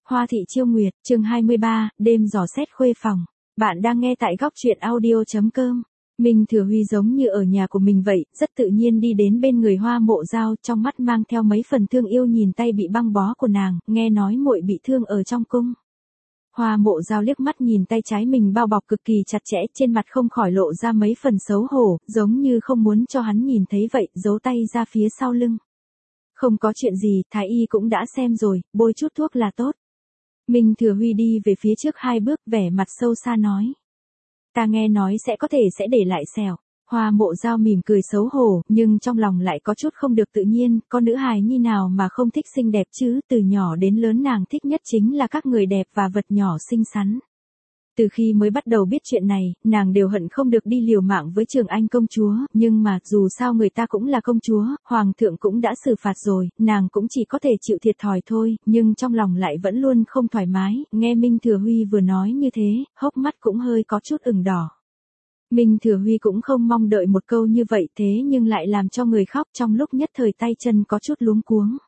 Hoa thị chiêu nguyệt, chương 23, đêm dò xét khuê phòng. Bạn đang nghe tại góc truyện audio.com. Minh Thừa Huy giống như ở nhà của mình vậy, rất tự nhiên đi đến bên người Hoa Mộ Dao, trong mắt mang theo mấy phần thương yêu nhìn tay bị băng bó của nàng, nghe nói muội bị thương ở trong cung. Hoa Mộ Dao liếc mắt nhìn tay trái mình bao bọc cực kỳ chặt chẽ, trên mặt không khỏi lộ ra mấy phần xấu hổ, giống như không muốn cho hắn nhìn thấy vậy, giấu tay ra phía sau lưng. Không có chuyện gì, thái y cũng đã xem rồi, bôi chút thuốc là tốt. Minh Thừa Huy đi về phía trước 2 bước, vẻ mặt sâu xa nói. Ta nghe nói sẽ để lại sẹo. Hoa Mộ Dao mỉm cười xấu hổ, nhưng trong lòng lại có chút không được tự nhiên, con nữ hài nhi nào mà không thích xinh đẹp chứ, từ nhỏ đến lớn nàng thích nhất chính là các người đẹp và vật nhỏ xinh xắn. Từ khi mới bắt đầu biết chuyện này, nàng đều hận không được đi liều mạng với Trường Anh công chúa, nhưng mà dù sao người ta cũng là công chúa, hoàng thượng cũng đã xử phạt rồi, nàng cũng chỉ có thể chịu thiệt thòi thôi, nhưng trong lòng lại vẫn luôn không thoải mái, nghe Minh Thừa Huy vừa nói như thế, hốc mắt cũng hơi có chút ửng đỏ. Minh Thừa Huy cũng không mong đợi một câu như vậy, thế nhưng lại làm cho người khóc, trong lúc nhất thời tay chân có chút luống cuống.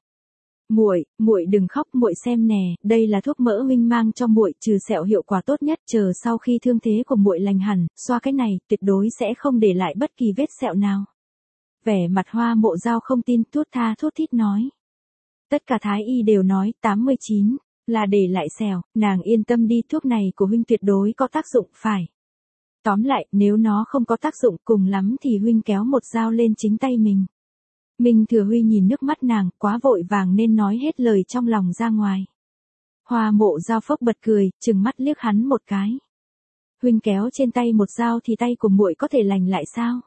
Muội đừng khóc, muội xem nè, đây là thuốc mỡ huynh mang cho muội, trừ sẹo hiệu quả tốt nhất, chờ sau khi thương thế của muội lành hẳn, xoa cái này, tuyệt đối sẽ không để lại bất kỳ vết sẹo nào. Vẻ mặt Hoa Mộ Dao không tin, thút thít nói. Tất cả thái y đều nói, 89, là để lại sẹo, nàng yên tâm đi, thuốc này của huynh tuyệt đối có tác dụng, phải. Tóm lại, nếu nó không có tác dụng, cùng lắm thì huynh kéo một dao lên chính tay mình. Minh Thừa Huy nhìn nước mắt nàng, quá vội vàng nên nói hết lời trong lòng ra ngoài. Hoa Mộ Dao phốc bật cười, trừng mắt liếc hắn một cái. Huynh kéo trên tay một dao thì tay của muội có thể lành lại sao?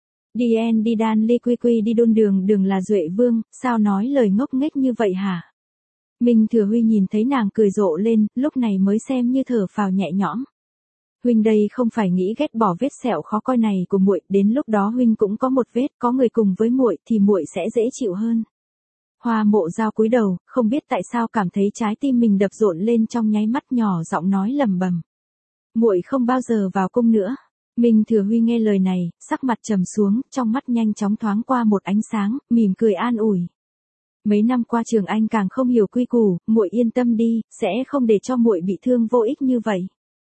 Đi đan ly quy đi đôn đường là Duệ Vương, sao nói lời ngốc nghếch như vậy hả? Minh Thừa Huy nhìn thấy nàng cười rộ lên, lúc này mới xem như thở phào nhẹ nhõm. Huynh đây không phải nghĩ ghét bỏ vết sẹo khó coi này của muội, đến lúc đó huynh cũng có một vết, có người cùng với muội thì muội sẽ dễ chịu hơn. Hoa Mộ Dao cúi đầu, không biết tại sao cảm thấy trái tim mình đập rộn lên trong nháy mắt, nhỏ giọng nói lẩm bẩm. Muội không bao giờ vào cung nữa. Minh Thừa Huy nghe lời này, sắc mặt trầm xuống, trong mắt nhanh chóng thoáng qua một ánh sáng, mỉm cười an ủi. Mấy năm qua Trường Anh càng không hiểu quy củ, muội yên tâm đi, sẽ không để cho muội bị thương vô ích như vậy.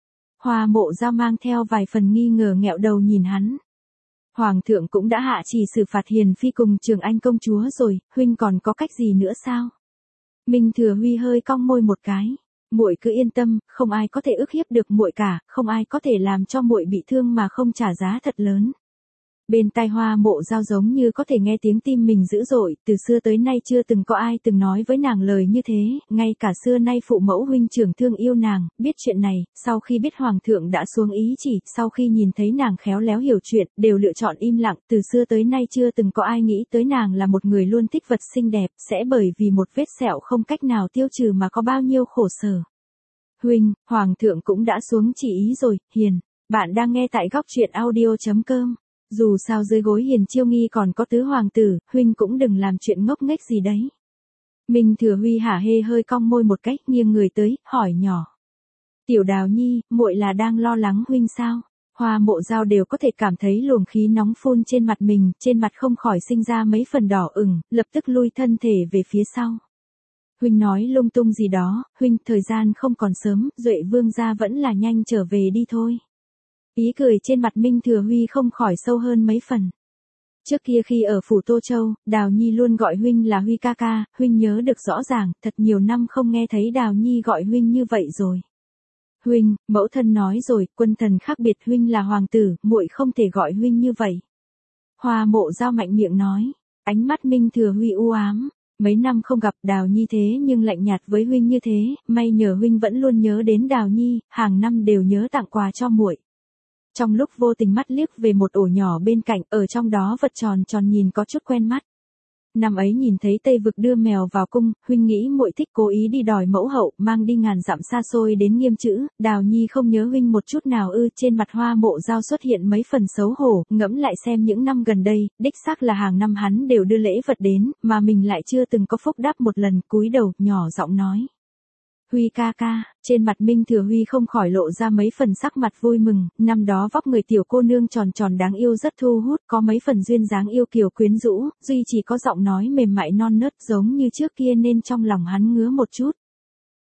Hoa Mộ Dao mang theo vài phần nghi ngờ nghẹo đầu nhìn hắn. Hoàng thượng cũng đã hạ chỉ xử phạt Hiền phi cùng Trường Anh công chúa rồi, huynh còn có cách gì nữa sao? Minh Thừa Huy hơi cong môi một cái. Muội cứ yên tâm, không ai có thể ức hiếp được muội cả, không ai có thể làm cho muội bị thương mà không trả giá thật lớn. Bên tai Hoa Mộ Dao giống như có thể nghe tiếng tim mình dữ dội, từ xưa tới nay chưa từng có ai từng nói với nàng lời như thế, ngay cả xưa nay phụ mẫu huynh trưởng thương yêu nàng, biết chuyện này, sau khi biết hoàng thượng đã xuống ý chỉ, sau khi nhìn thấy nàng khéo léo hiểu chuyện, đều lựa chọn im lặng, từ xưa tới nay chưa từng có ai nghĩ tới nàng là một người luôn thích vật xinh đẹp, sẽ bởi vì một vết sẹo không cách nào tiêu trừ mà có bao nhiêu khổ sở. Huynh, hoàng thượng cũng đã xuống chỉ ý rồi, Hiền, bạn đang nghe tại góc truyện audio.com. Dù sao dưới gối Hiền Chiêu Nghi còn có tứ hoàng tử, huynh cũng đừng làm chuyện ngốc nghếch gì đấy. Minh Thừa Huy hả hê hơi cong môi một cách, nghiêng người tới, hỏi nhỏ. Tiểu Đào Nhi, muội là đang lo lắng huynh sao? Hoa Mộ Dao đều có thể cảm thấy luồng khí nóng phun trên mặt mình, trên mặt không khỏi sinh ra mấy phần đỏ ửng, lập tức lui thân thể về phía sau. Huynh nói lung tung gì đó, huynh, thời gian không còn sớm, Duệ Vương gia vẫn là nhanh trở về đi thôi. Ý cười trên mặt Minh Thừa Huy không khỏi sâu hơn mấy phần. Trước kia khi ở phủ Tô Châu, Đào Nhi luôn gọi huynh là Huy ca ca, huynh nhớ được rõ ràng, thật nhiều năm không nghe thấy Đào Nhi gọi huynh như vậy rồi. Huynh, mẫu thân nói rồi, quân thần khác biệt, huynh là hoàng tử, muội không thể gọi huynh như vậy. Hoa Mộ Dao mạnh miệng nói, ánh mắt Minh Thừa Huy u ám. Mấy năm không gặp Đào Nhi thế nhưng lạnh nhạt với huynh như thế, may nhờ huynh vẫn luôn nhớ đến Đào Nhi, hàng năm đều nhớ tặng quà cho muội. Trong lúc vô tình mắt liếc về một ổ nhỏ bên cạnh, ở trong đó vật tròn tròn nhìn có chút quen mắt. Năm ấy nhìn thấy Tây Vực đưa mèo vào cung, huynh nghĩ muội thích cố ý đi đòi mẫu hậu, mang đi ngàn dặm xa xôi đến Nghiêm Chữ, Đào Nhi không nhớ huynh một chút nào ư? Trên mặt Hoa Mộ Dao xuất hiện mấy phần xấu hổ, ngẫm lại xem những năm gần đây, đích xác là hàng năm hắn đều đưa lễ vật đến, mà mình lại chưa từng có phúc đáp một lần, cúi đầu, nhỏ giọng nói. Huy ca ca, trên mặt Minh Thừa Huy không khỏi lộ ra mấy phần sắc mặt vui mừng, năm đó vóc người tiểu cô nương tròn tròn đáng yêu rất thu hút, có mấy phần duyên dáng yêu kiều quyến rũ, duy chỉ có giọng nói mềm mại non nớt giống như trước kia nên trong lòng hắn ngứa một chút.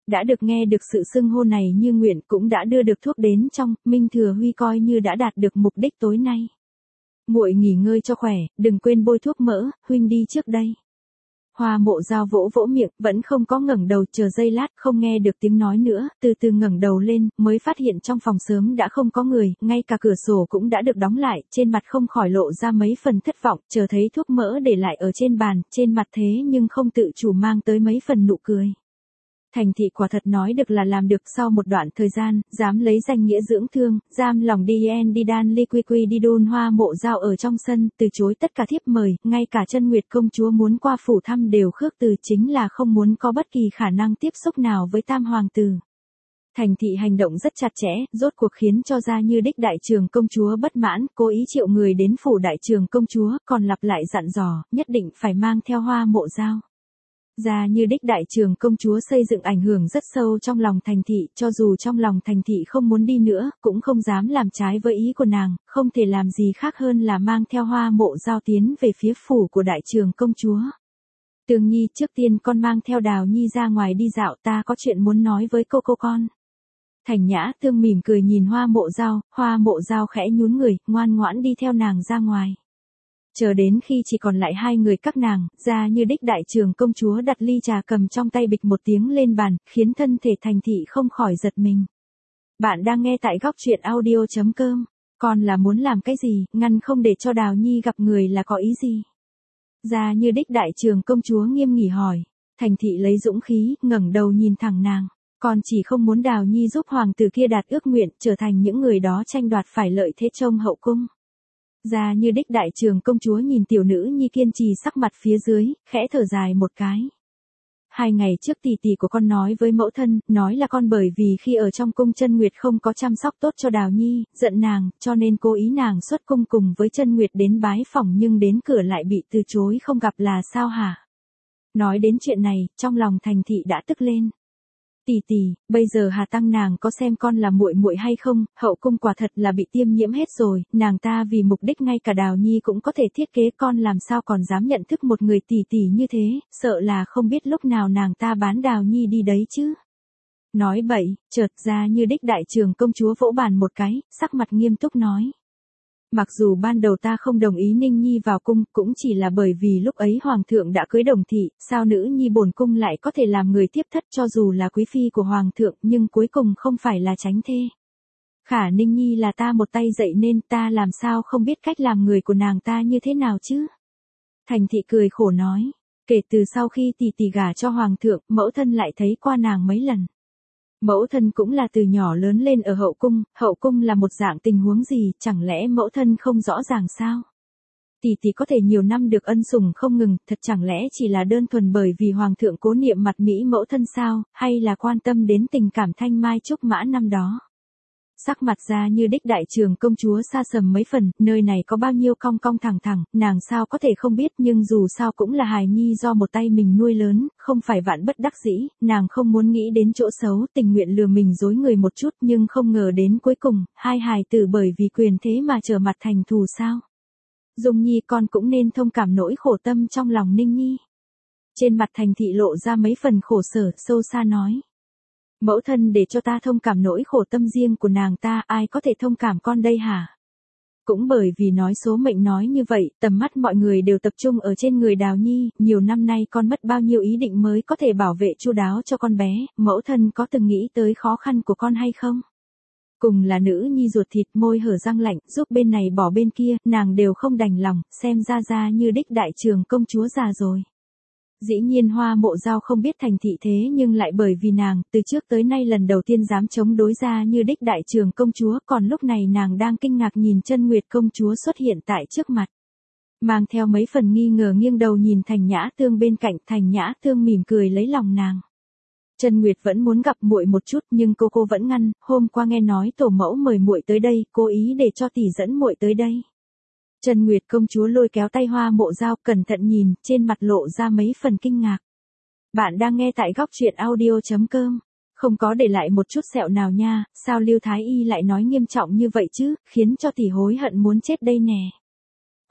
Đã được nghe được sự xưng hô này như nguyện cũng đã đưa được thuốc đến trong, Minh Thừa Huy coi như đã đạt được mục đích tối nay. Muội nghỉ ngơi cho khỏe, đừng quên bôi thuốc mỡ, huynh đi trước đây. Hoa Mộ Dao vỗ vỗ miệng, vẫn không có ngẩng đầu, chờ giây lát không nghe được tiếng nói nữa, từ từ ngẩng đầu lên, mới phát hiện trong phòng sớm đã không có người, ngay cả cửa sổ cũng đã được đóng lại, trên mặt không khỏi lộ ra mấy phần thất vọng, chờ thấy thuốc mỡ để lại ở trên bàn, trên mặt thế nhưng không tự chủ mang tới mấy phần nụ cười. Thành thị quả thật nói được là làm được, sau một đoạn thời gian, dám lấy danh nghĩa dưỡng thương, giam lòng đi đan ly quy đi đôn. Hoa Mộ Dao ở trong sân, từ chối tất cả thiếp mời, ngay cả Chân Nguyệt công chúa muốn qua phủ thăm đều khước từ, chính là không muốn có bất kỳ khả năng tiếp xúc nào với Tam hoàng tử. Thành thị hành động rất chặt chẽ, rốt cuộc khiến cho Gia Như Đích đại trường công chúa bất mãn, cố ý triệu người đến phủ đại trường công chúa, còn lặp lại dặn dò, nhất định phải mang theo Hoa Mộ Dao. Gia Như Đích đại trường công chúa xây dựng ảnh hưởng rất sâu trong lòng thành thị, cho dù trong lòng thành thị không muốn đi nữa, cũng không dám làm trái với ý của nàng, không thể làm gì khác hơn là mang theo Hoa Mộ Dao tiến về phía phủ của đại trường công chúa. Tường Nhi, trước tiên con mang theo Đào Nhi ra ngoài đi dạo, ta có chuyện muốn nói với cô con. Thành Nhã Tương mỉm cười nhìn Hoa Mộ Dao khẽ nhún người, ngoan ngoãn đi theo nàng ra ngoài. Chờ đến khi chỉ còn lại hai người các nàng, Gia Như Đích đại trường công chúa đặt ly trà cầm trong tay bịch một tiếng lên bàn, khiến thân thể thành thị không khỏi giật mình. Bạn đang nghe tại góc truyện audio.com. Con là muốn làm cái gì, ngăn không để cho Đào Nhi gặp người là có ý gì? Gia Như Đích đại trường công chúa nghiêm nghị hỏi. Thành thị lấy dũng khí, ngẩng đầu nhìn thẳng nàng. Con chỉ không muốn Đào Nhi giúp hoàng tử kia đạt ước nguyện, trở thành những người đó tranh đoạt phải lợi thế trong hậu cung. Gia Như Đích đại trường công chúa nhìn tiểu nữ nhi kiên trì sắc mặt phía dưới, khẽ thở dài một cái. 2 ngày trước tỷ tỷ của con nói với mẫu thân, nói là con bởi vì khi ở trong cung Chân Nguyệt không có chăm sóc tốt cho Đào Nhi, giận nàng, cho nên cố ý nàng xuất cung cùng với Chân Nguyệt đến bái phỏng, nhưng đến cửa lại bị từ chối không gặp là sao hả? Nói đến chuyện này, trong lòng thành thị đã tức lên. Tỷ, bây giờ Hà Tăng nàng có xem con là muội muội hay không, hậu cung quả thật là bị tiêm nhiễm hết rồi, nàng ta vì mục đích ngay cả Đào Nhi cũng có thể thiết kế, con làm sao còn dám nhận thức một người tỷ như thế, sợ là không biết lúc nào nàng ta bán Đào Nhi đi đấy chứ. Nói bậy, chợt Gia Như Đích đại trường công chúa vỗ bàn một cái, sắc mặt nghiêm túc nói. Mặc dù ban đầu ta không đồng ý Ninh Nhi vào cung, cũng chỉ là bởi vì lúc ấy hoàng thượng đã cưới Đồng thị, sao nữ nhi bổn cung lại có thể làm người tiếp thất, cho dù là quý phi của hoàng thượng, nhưng cuối cùng không phải là chánh thê. Khả Ninh Nhi là ta một tay dạy nên, ta làm sao không biết cách làm người của nàng ta như thế nào chứ? Thành thị cười khổ nói, kể từ sau khi tỷ gả cho hoàng thượng, mẫu thân lại thấy qua nàng mấy lần. Mẫu thân cũng là từ nhỏ lớn lên ở hậu cung là một dạng tình huống gì, chẳng lẽ mẫu thân không rõ ràng sao? Tỷ có thể nhiều năm được ân sủng không ngừng, thật chẳng lẽ chỉ là đơn thuần bởi vì hoàng thượng cố niệm mặt mỹ mẫu thân sao, hay là quan tâm đến tình cảm thanh mai trúc mã năm đó? Sắc mặt Gia Như Đích đại trường công chúa xa sầm mấy phần, nơi này có bao nhiêu cong cong thẳng thẳng, nàng sao có thể không biết, nhưng dù sao cũng là hài nhi do một tay mình nuôi lớn, không phải vạn bất đắc dĩ, nàng không muốn nghĩ đến chỗ xấu, tình nguyện lừa mình dối người một chút, nhưng không ngờ đến cuối cùng, hai hài tử bởi vì quyền thế mà trở mặt thành thù sao. Dung Nhi, con cũng nên thông cảm nỗi khổ tâm trong lòng Ninh Nhi. Trên mặt thành thị lộ ra mấy phần khổ sở, sâu xa nói. Mẫu thân để cho ta thông cảm nỗi khổ tâm riêng của nàng ta, ai có thể thông cảm con đây hả? Cũng bởi vì nói số mệnh nói như vậy, tầm mắt mọi người đều tập trung ở trên người Đào Nhi, nhiều năm nay con mất bao nhiêu ý định mới có thể bảo vệ chu đáo cho con bé, mẫu thân có từng nghĩ tới khó khăn của con hay không? Cùng là nữ nhi ruột thịt, môi hở răng lạnh, giúp bên này bỏ bên kia, nàng đều không đành lòng, xem ra Gia Như Đích đại trường công chúa già rồi. Dĩ nhiên Hoa Mộ Dao không biết thành thị thế, nhưng lại bởi vì nàng, từ trước tới nay lần đầu tiên dám chống đối Gia Như Đích đại trường công chúa, còn lúc này nàng đang kinh ngạc nhìn Chân Nguyệt công chúa xuất hiện tại trước mặt. Mang theo mấy phần nghi ngờ nghiêng đầu nhìn Thành Nhã Tương bên cạnh, Thành Nhã Tương mỉm cười lấy lòng nàng. Chân Nguyệt vẫn muốn gặp muội một chút, nhưng cô vẫn ngăn, hôm qua nghe nói tổ mẫu mời muội tới đây, cố ý để cho tỷ dẫn muội tới đây. Chân Nguyệt công chúa lôi kéo tay Hoa Mộ Dao, cẩn thận nhìn, trên mặt lộ ra mấy phần kinh ngạc. Bạn đang nghe tại góc truyện audio.com. Không có để lại một chút sẹo nào nha, sao Lưu Thái Y lại nói nghiêm trọng như vậy chứ, khiến cho tỷ hối hận muốn chết đây nè.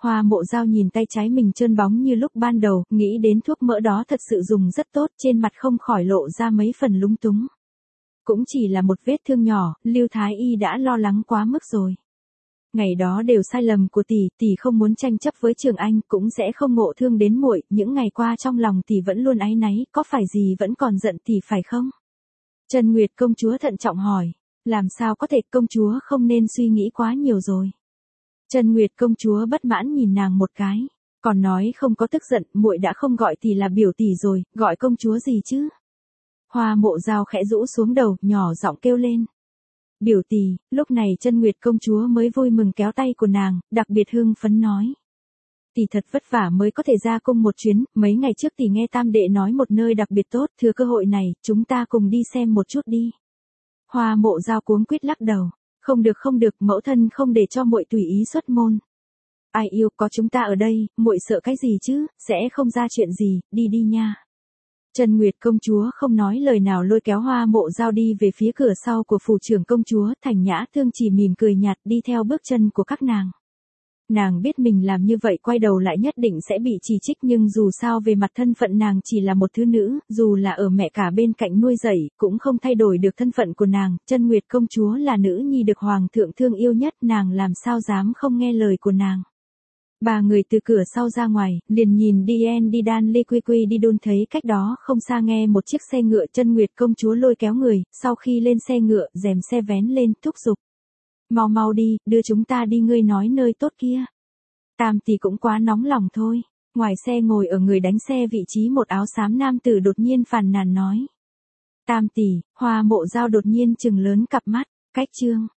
Hoa Mộ Dao nhìn tay trái mình trơn bóng như lúc ban đầu, nghĩ đến thuốc mỡ đó thật sự dùng rất tốt, trên mặt không khỏi lộ ra mấy phần lúng túng. Cũng chỉ là một vết thương nhỏ, Lưu Thái Y đã lo lắng quá mức rồi. Ngày đó đều sai lầm của tỷ không muốn tranh chấp với Trường Anh, cũng sẽ không ngộ thương đến muội, những ngày qua trong lòng tỷ vẫn luôn áy náy, có phải gì vẫn còn giận tỷ phải không? Trân Nguyệt công chúa thận trọng hỏi, làm sao có thể, công chúa không nên suy nghĩ quá nhiều rồi. Trân Nguyệt công chúa bất mãn nhìn nàng một cái, còn nói không có tức giận, muội đã không gọi tỷ là biểu tỷ rồi, gọi công chúa gì chứ? Hoa Mộ Dao khẽ rũ xuống đầu, nhỏ giọng kêu lên. Biểu tỷ, lúc này Trân Nguyệt công chúa mới vui mừng kéo tay của nàng, đặc biệt hưng phấn nói. Tỷ thật vất vả mới có thể ra cung một chuyến, mấy ngày trước tỷ nghe tam đệ nói một nơi đặc biệt tốt, thừa cơ hội này, chúng ta cùng đi xem một chút đi. Hoa Mộ Dao cuống quýt lắc đầu, không được, mẫu thân không để cho muội tùy ý xuất môn. Ai yêu, có chúng ta ở đây, muội sợ cái gì chứ, sẽ không ra chuyện gì, đi nha. Trân Nguyệt công chúa không nói lời nào lôi kéo Hoa Mộ Dao đi về phía cửa sau của phủ trưởng công chúa, Thành Nhã Thương chỉ mỉm cười nhạt đi theo bước chân của các nàng. Nàng biết mình làm như vậy quay đầu lại nhất định sẽ bị chỉ trích, nhưng dù sao về mặt thân phận nàng chỉ là một thứ nữ, dù là ở mẹ cả bên cạnh nuôi dạy, cũng không thay đổi được thân phận của nàng. Trân Nguyệt công chúa là nữ nhi được hoàng thượng thương yêu nhất, nàng làm sao dám không nghe lời của nàng. Ba người từ cửa sau ra ngoài, liền nhìn đi đan lê quy đi đôn, thấy cách đó không xa nghe một chiếc xe ngựa. Trân Nguyệt công chúa lôi kéo người, sau khi lên xe ngựa, rèm xe vén lên, thúc giục. Mau đi, đưa chúng ta đi, ngươi nói nơi tốt kia. Tam tỷ cũng quá nóng lòng thôi. Ngoài xe ngồi ở người đánh xe vị trí một áo xám nam tử đột nhiên phàn nàn nói. Tam tỷ, Hoa Mộ Dao đột nhiên trừng lớn cặp mắt, cách chương.